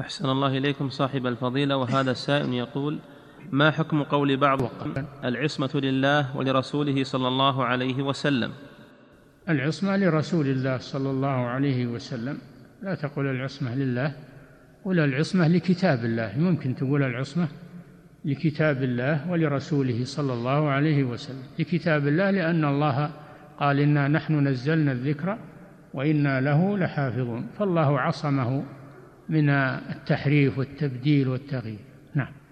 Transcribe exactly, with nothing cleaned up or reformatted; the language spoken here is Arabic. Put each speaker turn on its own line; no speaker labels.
أحسن الله إليكم صاحب الفضيلة. وهذا السائل يقول: ما حكم قول بعض العصمة لله ولرسوله صلى الله عليه وسلم؟
العصمة لرسول الله صلى الله عليه وسلم، لا تقول العصمة لله، قل العصمة لكتاب الله. ممكن تقول العصمة لكتاب الله ولرسوله صلى الله عليه وسلم. لكتاب الله لأن الله قال: إنا نحن نزلنا الذكر وإنا له لحافظون، فالله عصمه من التحريف والتبديل والتغيير. نعم.